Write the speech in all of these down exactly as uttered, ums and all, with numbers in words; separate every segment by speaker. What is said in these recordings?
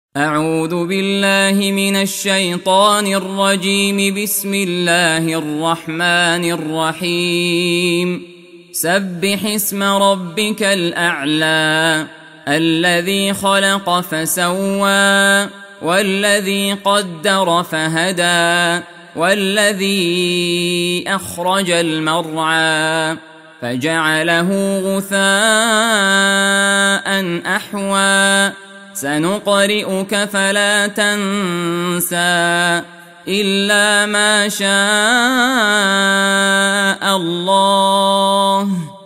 Speaker 1: أعوذ بالله من الشيطان الرجيم. بسم الله الرحمن الرحيم. سبح اسم ربك الأعلى الذي خلق فسوى والذي قدر فهدى والذي أخرج المرعى فجعله غثاء أحوى سنقرئك فلا تنسى إلا ما شاء الله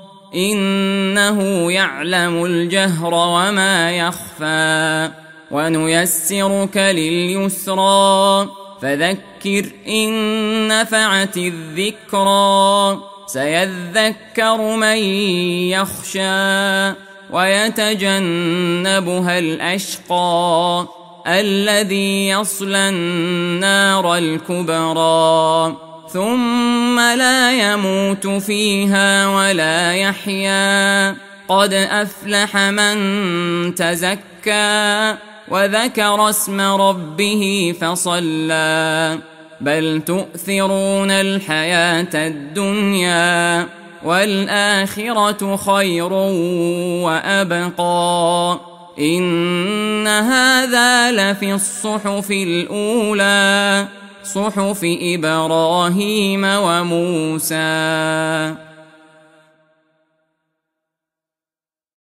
Speaker 1: إنه يعلم الجهر وما يخفى ونيسرك لليسرى فذكر إن نفعت الذكرى سيذكر من يخشى ويتجنبها الأشقى الذي يصلى النار الكبرى ثم لا يموت فيها ولا يحيا قد أفلح من تزكى وذكر اسم ربه فصلى بل تؤثرون الحياة الدنيا والآخرة خير وأبقى إن هذا لفي الصحف الأولى صحف إبراهيم وموسى.